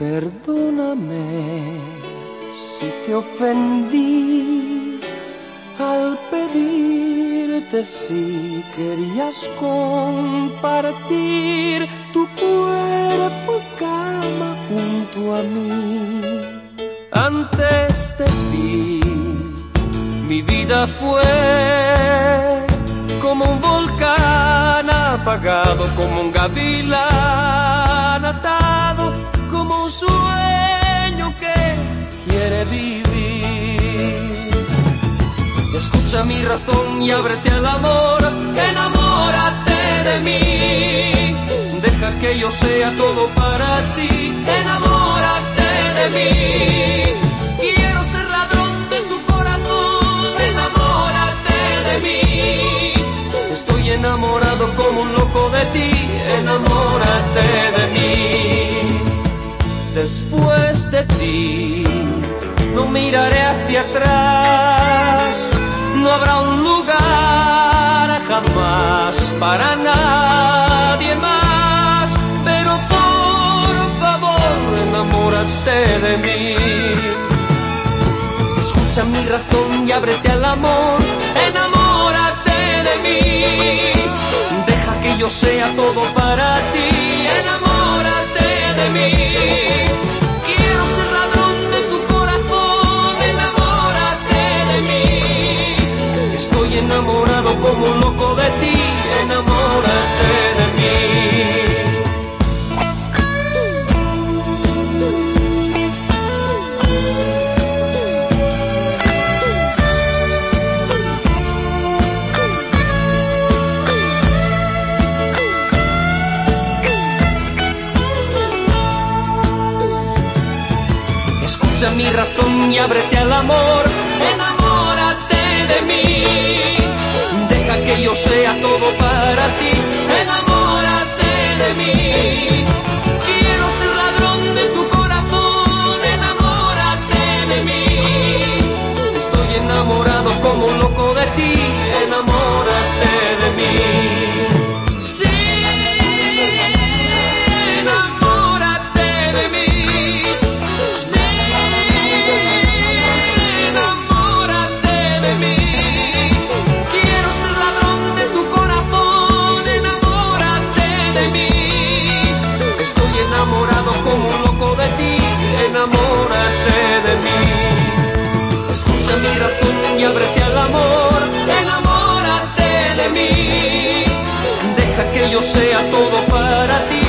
Perdóname si te ofendí al pedirte si querías compartir tu cuerpo y cama junto a mí. Antes de ti, mi vida fue como un volcán apagado, como un gavilán atado, como un sueño que quiere vivir. Escucha mi razón y ábrete al amor, enamórate de mí. Deja que yo sea todo para ti, enamórate de mí. Quiero ser ladrón de tu corazón, enamórate de mí. Estoy enamorado como un loco de ti, enamórate de mí. Después de ti, no miraré hacia atrás, no habrá un lugar jamás para nadie más, pero por favor, enamórate de mí. Escucha mi razón y ábrete al amor, enamórate de mí. Deja que yo sea todo para ti, enamórate de mí. Quiero ser ladrón de tu corazón, enamórate de mí. Estoy enamorado como un loco de ti, enamórate de mí. Escucha mi razón y ábrete al amor, enamórate de mí. Deja que yo sea todo para ti, enamórate de mí. Quiero ser ladrón de tu corazón, enamórate de mí. Estoy enamorado como un loco de ti, enamórate de mí. Sí, enamórate de mí. Enamorado como un loco de ti, enamórate de mí. Escucha mi razón y ábrete al amor, enamórate de mí. Deja que yo sea todo para ti,